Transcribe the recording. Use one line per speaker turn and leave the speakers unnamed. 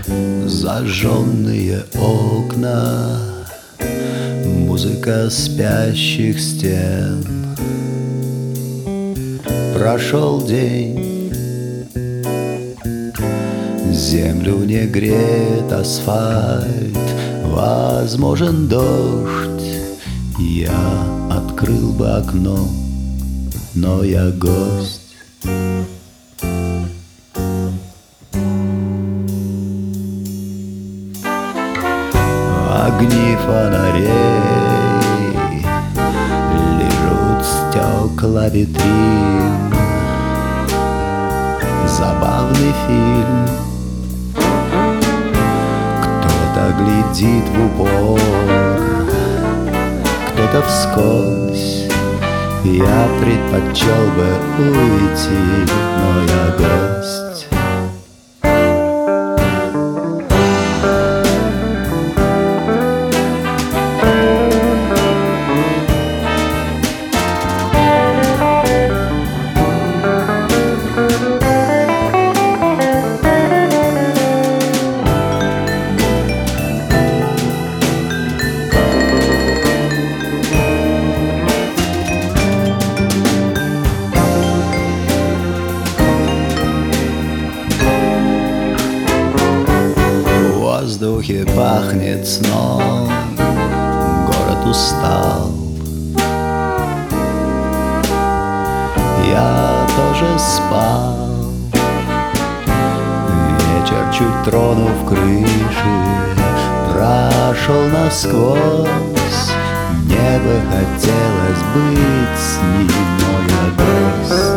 Зажженные окна, музыка спящих стен. Прошел день, землю не греет асфальт, возможен дождь. Я открыл бы окно, но я гость. Огни фонарей лижут стекла витрин. Забавный фильм. Кто-то глядит в упор, кто-то вскользь. Я предпочел бы уйти, но я гость. В воздухе пахнет сном, город устал. Я тоже спал. Вечер, чуть тронув крыши, прошел насквозь. Мне бы хотелось быть с ним, но я гость.